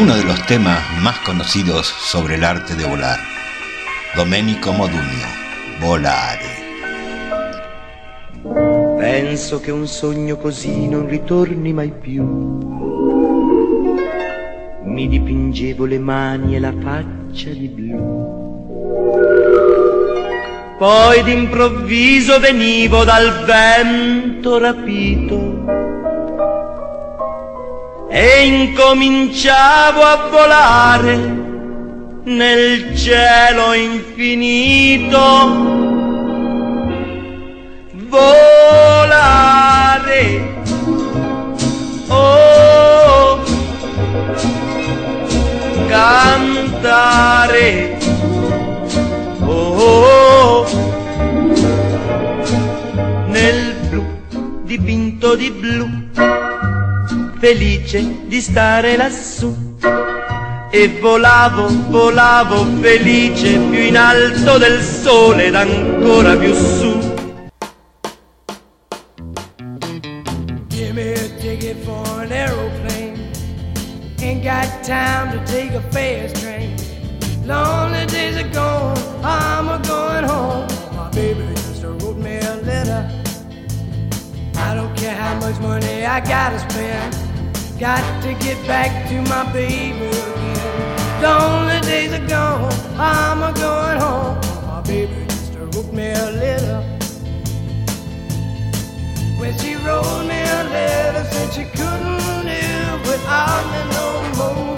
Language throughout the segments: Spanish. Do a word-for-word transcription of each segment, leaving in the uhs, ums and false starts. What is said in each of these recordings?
uno de los temas más conocidos sobre el arte de volar. Domenico Modugno, Volare. Penso che un sogno così non ritorni mai più. Mi dipingevo le mani e la faccia di blu. Poi d'improvviso venivo dal vento rapito e incominciavo a volare nel cielo infinito. Volare, oh, cantare, oh, nel blu dipinto di blu, felice di stare lassù. E volavo, volavo felice più in alto del sole ed ancora più su. Give me a ticket for an aeroplane. Ain't got time to take a fast train. Lonely days are gone, I'm a going home. My baby just wrote me a letter. I don't care how much money I gotta spend. Got to get back to my baby again. Lonely days are gone, I'm a going home. My baby just wrote me a letter. When she wrote me a letter, said she couldn't live without me no more.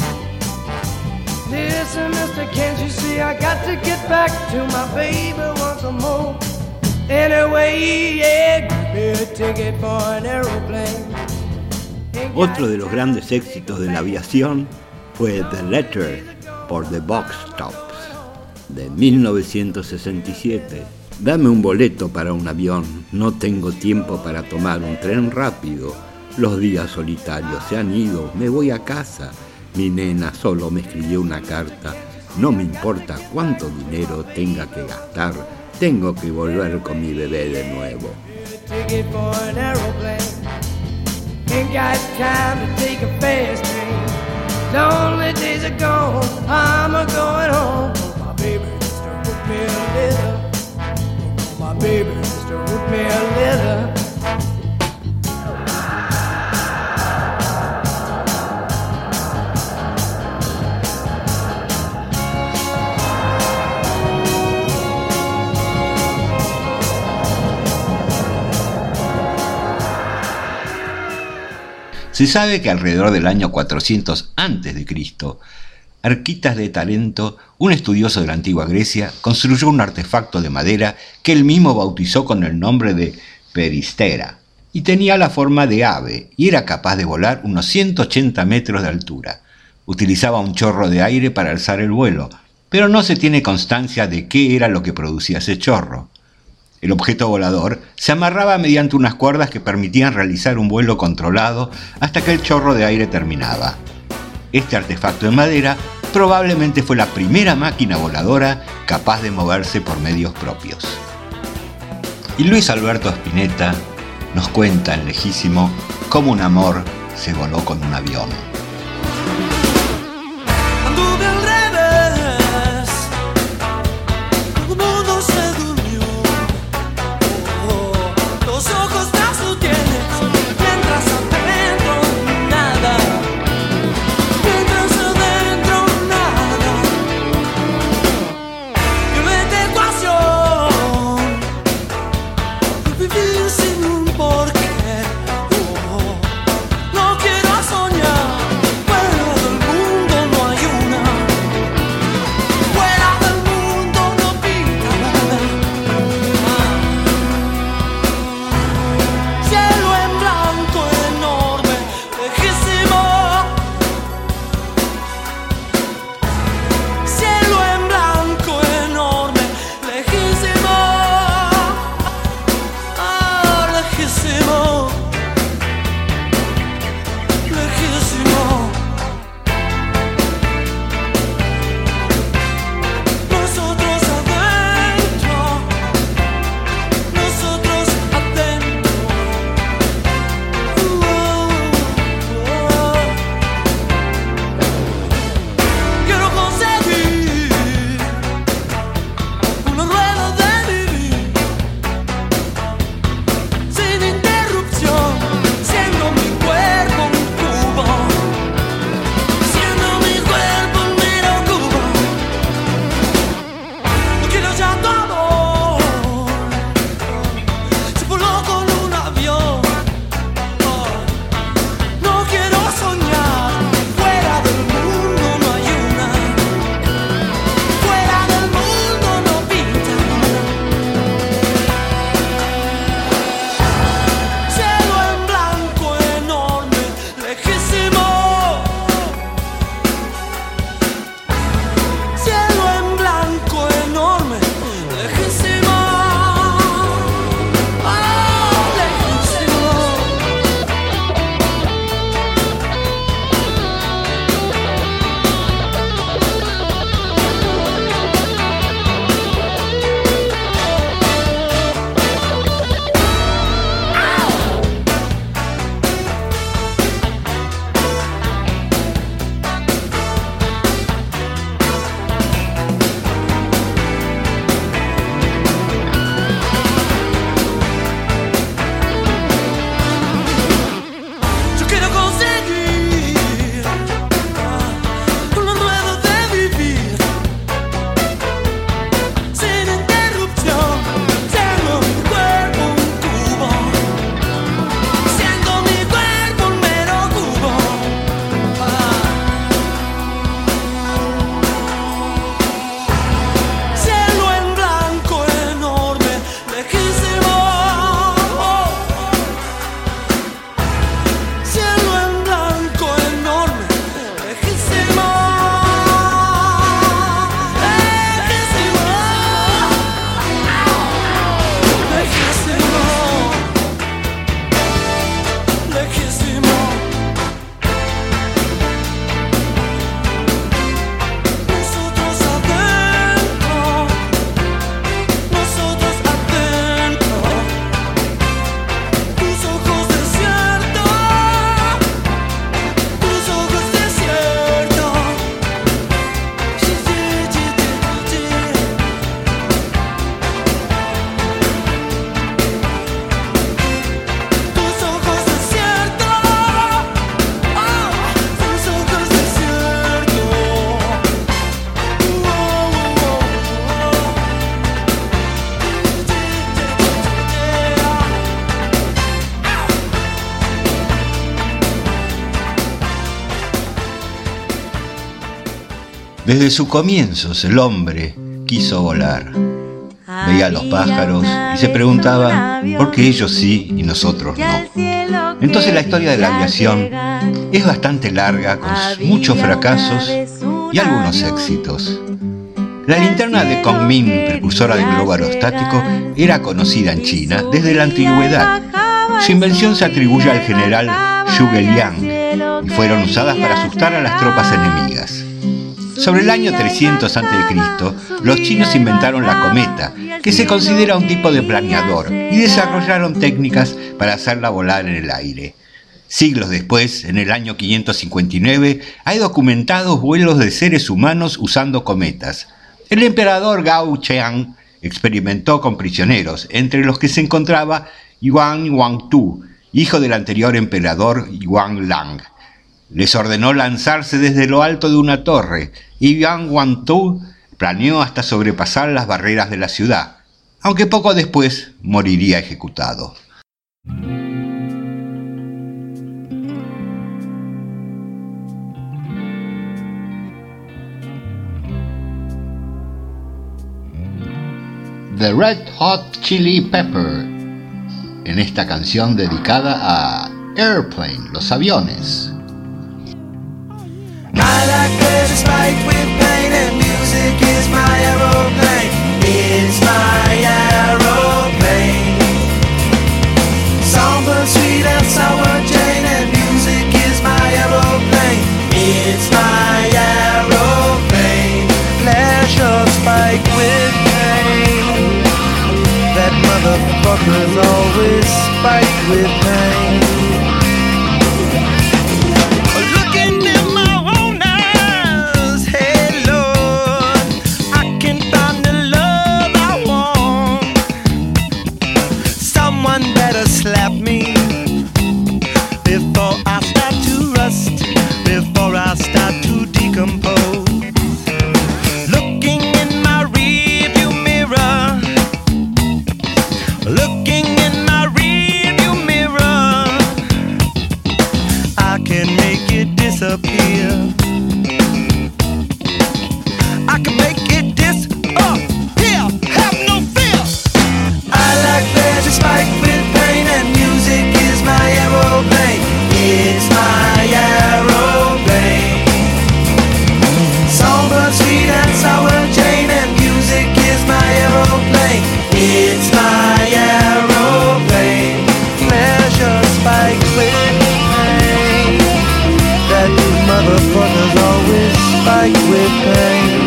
Listen, mister, can't you see I got to get back to my baby once more. Anyway, yeah, give me a ticket for an aeroplane. Otro de los grandes éxitos de la aviación fue The Letter por The Box Tops de mil novecientos sesenta y siete. Dame un boleto para un avión, no tengo tiempo para tomar un tren rápido. Los días solitarios se han ido, me voy a casa. Mi nena solo me escribió una carta. No me importa cuánto dinero tenga que gastar, tengo que volver con mi bebé de nuevo. Ain't got time to take a fast train. Lonely days are gone, I'm a going home. My baby just wrote me a letter. My baby just wrote me a letter. Se sabe que alrededor del año cuatrocientos antes de Cristo, Arquitas de Talento, un estudioso de la antigua Grecia, construyó un artefacto de madera que él mismo bautizó con el nombre de peristera, y tenía la forma de ave y era capaz de volar unos ciento ochenta metros de altura. Utilizaba un chorro de aire para alzar el vuelo, pero no se tiene constancia de qué era lo que producía ese chorro. El objeto volador se amarraba mediante unas cuerdas que permitían realizar un vuelo controlado hasta que el chorro de aire terminaba. Este artefacto de madera probablemente fue la primera máquina voladora capaz de moverse por medios propios. Y Luis Alberto Spinetta nos cuenta en Lejísimo cómo un amor se voló con un avión. Anduve al revés, todo mundo se durmió. Oh, los ojos tras su tienes, mientras adentro nada, mientras adentro nada. Yo me de ecuación, vivir sin un porqué. Oh, no quiero soñar. Desde sus comienzos el hombre quiso volar. Veía a los pájaros y se preguntaba por qué ellos sí y nosotros no. Entonces la historia de la aviación es bastante larga, con muchos fracasos y algunos éxitos. La linterna de Kongming, precursora del globo aerostático, era conocida en China desde la antigüedad. Su invención se atribuye al general Zhuge Liang y fueron usadas para asustar a las tropas enemigas. Sobre el año trescientos antes de Cristo, los chinos inventaron la cometa, que se considera un tipo de planeador, y desarrollaron técnicas para hacerla volar en el aire. Siglos después, en el año quinientos cincuenta y nueve, hay documentados vuelos de seres humanos usando cometas. El emperador Gao Cheng experimentó con prisioneros, entre los que se encontraba Yuan Huangtu, hijo del anterior emperador Yuan Lang. Les ordenó lanzarse desde lo alto de una torre, y Yuan Huangtu planeó hasta sobrepasar las barreras de la ciudad, aunque poco después moriría ejecutado. The Red Hot Chili Pepper, en esta canción dedicada a Airplane, los aviones. I like to spike with pain, and music is my aeroplane. It's my aeroplane. Songbird, sweet and sour Jane, and music is my aeroplane. It's my aeroplane. Pleasure spike with pain. That motherfucker's always spike with pain. Slap me before I start to rust, before I start to decompose. Looking in my rearview mirror, looking in my rearview mirror, I can make it disappear. I can make it disappear. Have no fear. I like pleasure spike with pain, and music is my aeroplane. It's my aeroplane. Songbird, sweet and sour Jane, and music is my aeroplane. It's my aeroplane. Pleasure spike with pain. That motherfucker's always spike with pain.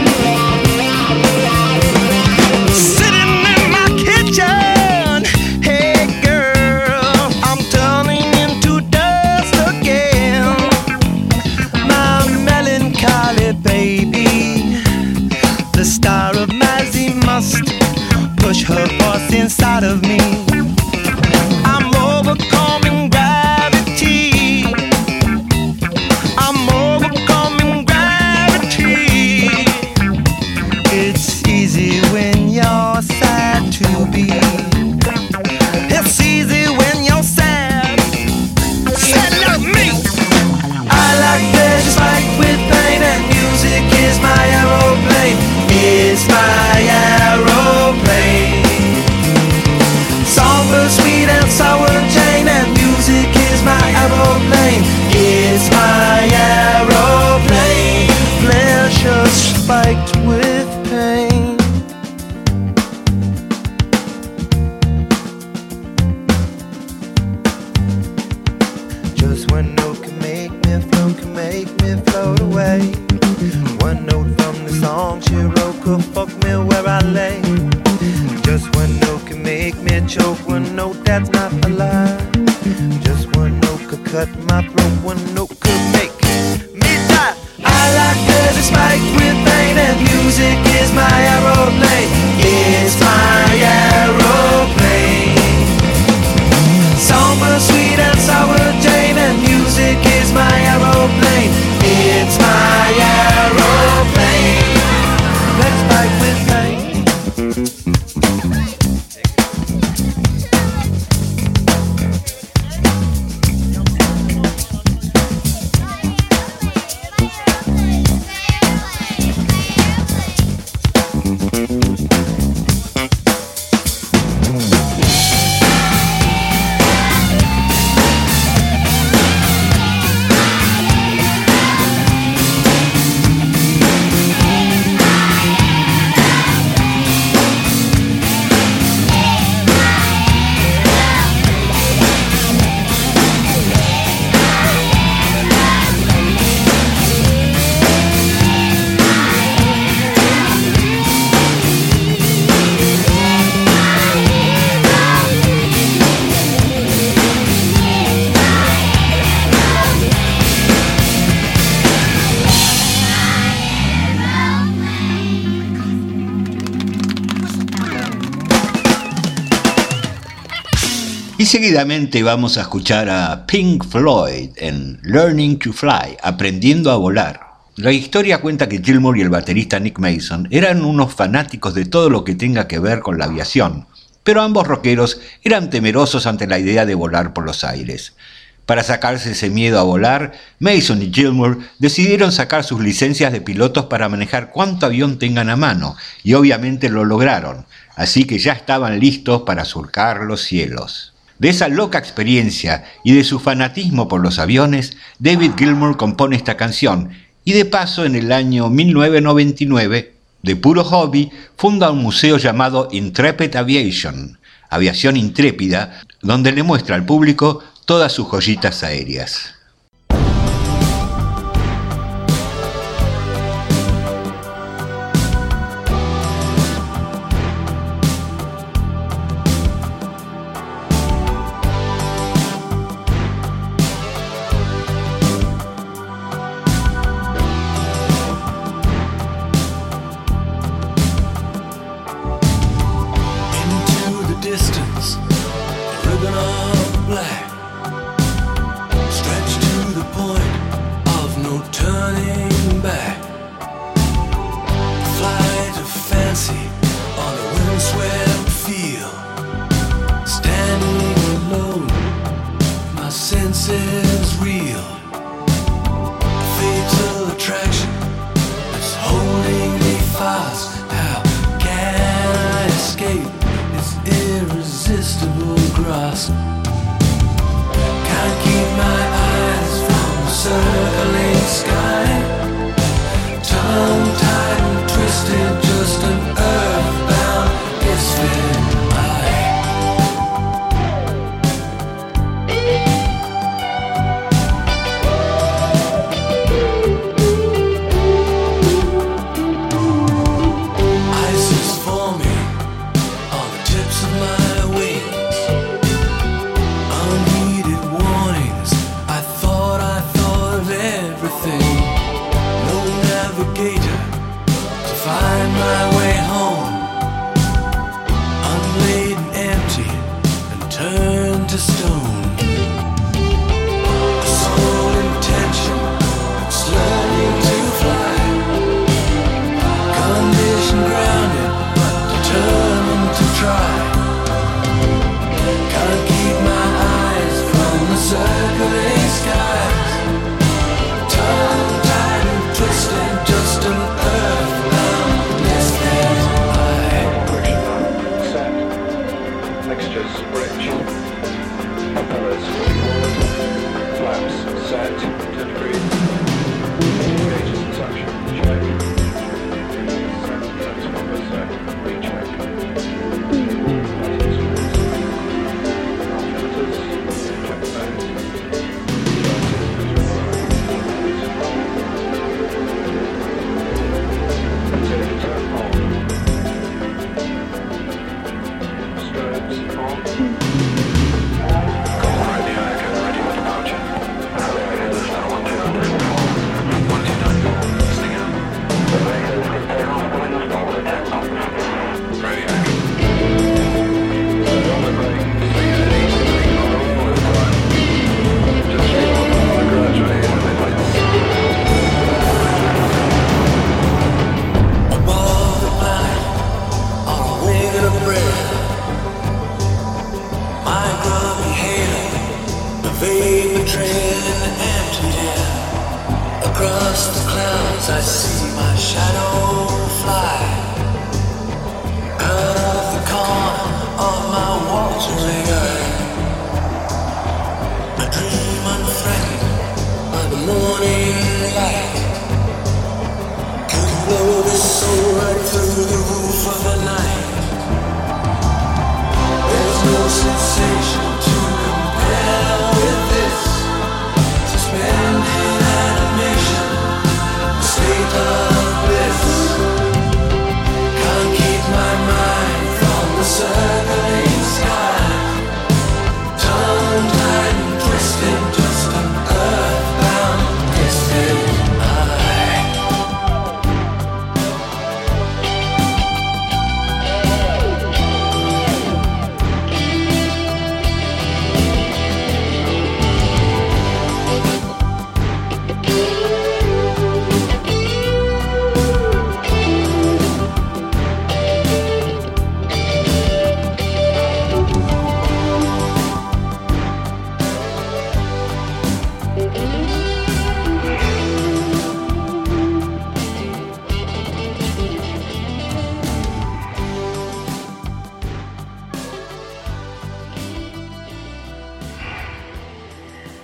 Sitting in my kitchen, hey girl, I'm turning into dust again. My melancholy baby, the star of Mazzy must push her voice inside of me. I'm overcoming gravity. I'm overcoming gravity. It's easy when you're sad to be. It's easy when you're sad. Sad like me. I like pleasure spike with pain, and music is my aeroplane. It's my aeroplane. Songbird, sweet and sour Jane, and music is my aeroplane. It's my aeroplane. Pleasure spiked with pain. Just one note can make me float, can make me float away. One note from the song she wrote could fuck me where I lay. Just one note can make me choke, one note that's not a lie. Just one note could cut my throat, one note could make me die. I like pleasure spike with pain, and music is my aeroplane. It's my aeroplane. Songbird, sweet and sour Jane, and music is my aeroplane. It's my aeroplane. Let's spike with pain. Y seguidamente vamos a escuchar a Pink Floyd en Learning to Fly, aprendiendo a volar. La historia cuenta que Gilmour y el baterista Nick Mason eran unos fanáticos de todo lo que tenga que ver con la aviación, pero ambos rockeros eran temerosos ante la idea de volar por los aires. Para sacarse ese miedo a volar, Mason y Gilmour decidieron sacar sus licencias de pilotos para manejar cuánto avión tengan a mano, y obviamente lo lograron, así que ya estaban listos para surcar los cielos. De esa loca experiencia y de su fanatismo por los aviones, David Gilmour compone esta canción, y de paso en el año mil novecientos noventa y nueve, de puro hobby, funda un museo llamado Intrepid Aviation, Aviación Intrépida, donde le muestra al público todas sus joyitas aéreas. Distance, a ribbon of black stretched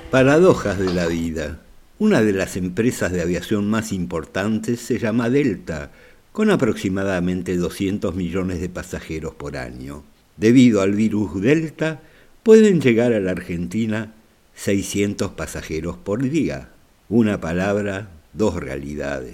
Paradojas de la vida. Una de las empresas de aviación más importantes se llama Delta, con aproximadamente doscientos millones de pasajeros por año. Debido al virus Delta, pueden llegar a la Argentina seiscientos pasajeros por día. Una palabra, dos realidades.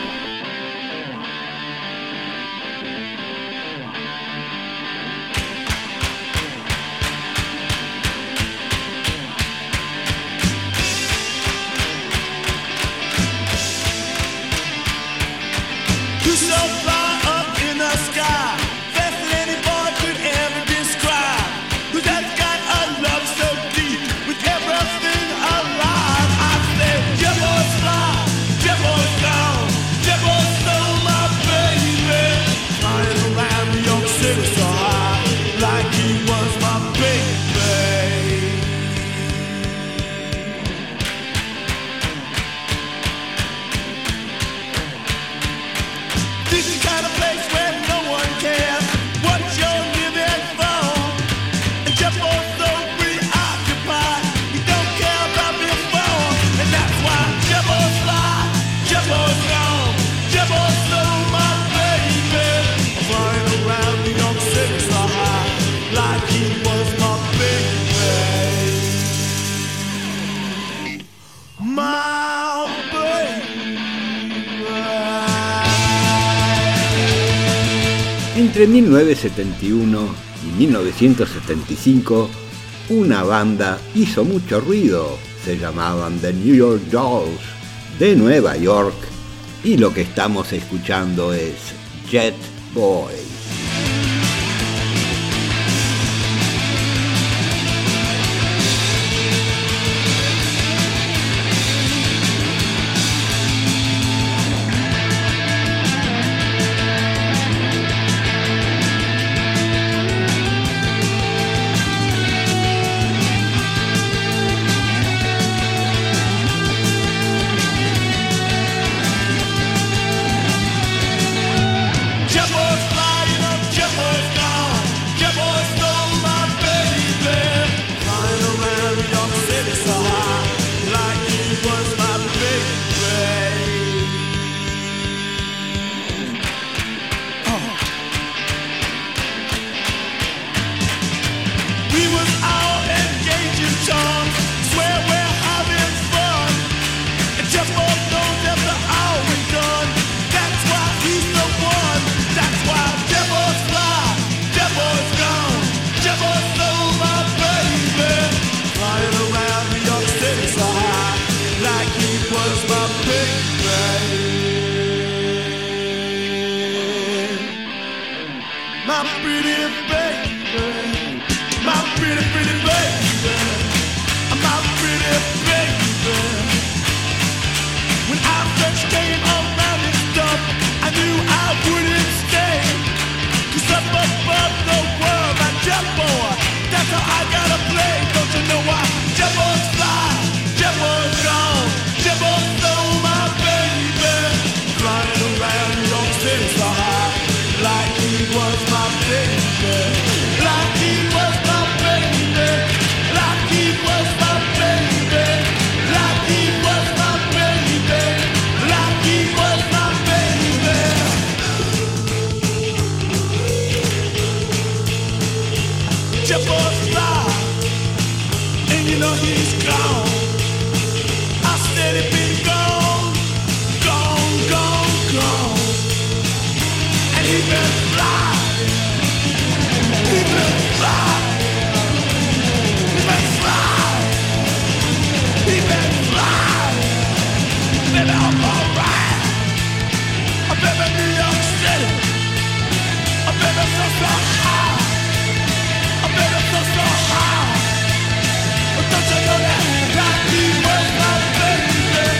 Entre mil novecientos setenta y uno y mil novecientos setenta y cinco, una banda hizo mucho ruido. Se llamaban The New York Dolls, de Nueva York, y lo que estamos escuchando es Jet Boy.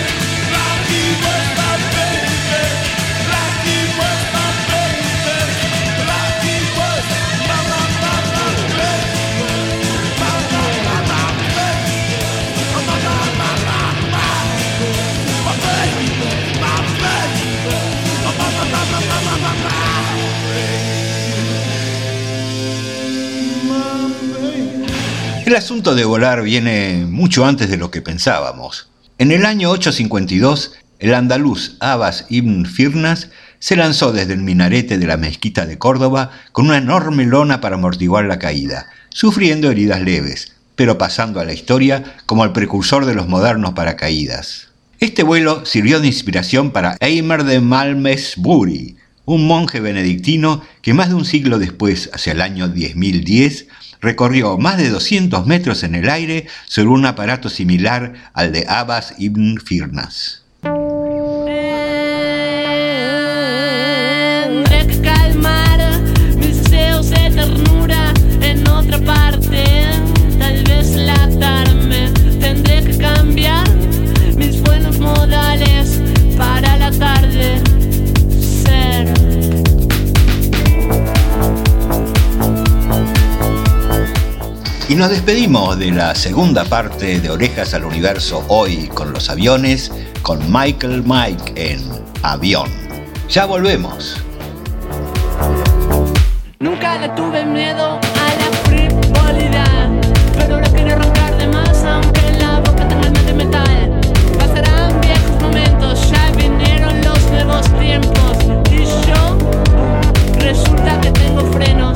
Baby, El asunto de volar viene mucho antes de lo que pensábamos. En el año ochocientos cincuenta y dos, el andaluz Abbas ibn Firnas se lanzó desde el minarete de la mezquita de Córdoba con una enorme lona para amortiguar la caída, sufriendo heridas leves, pero pasando a la historia como el precursor de los modernos paracaídas. Este vuelo sirvió de inspiración para Eimer de Malmesbury, un monje benedictino que más de un siglo después, hacia el año diez mil diez, recorrió más de doscientos metros en el aire sobre un aparato similar al de Abbas ibn Firnas. Tendré que calmar mis deseos de ternura en otra parte, tal vez latarme. Tendré que cambiar mis buenos modales para la tarde ser. Y nos despedimos de la segunda parte de Orejas al Universo hoy con los aviones, con Michael Mike en Avión. Ya volvemos. Nunca le tuve miedo a la frivolidad, pero ahora quiero arrancar de más, aunque en la boca tenga el de metal. Pasarán viejos momentos, ya vinieron los nuevos tiempos, y yo resulta que tengo frenos.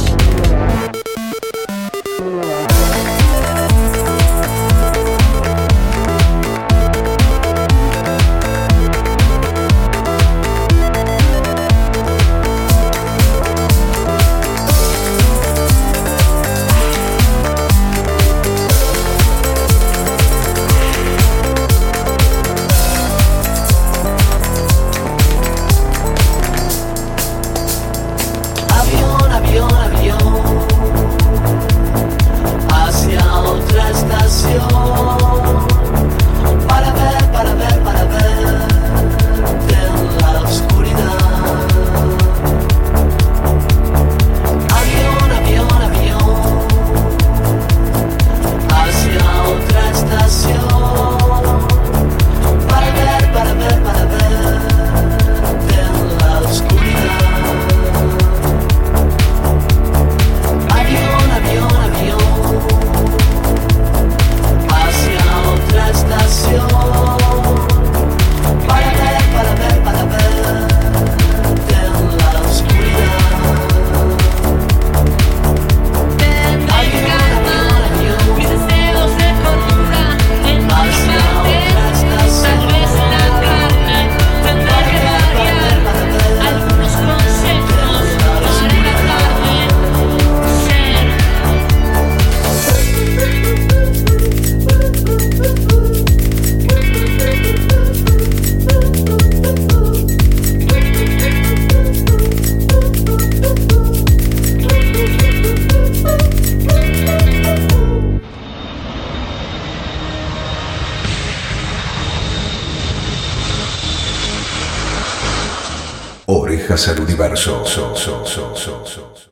Orejas al Universo.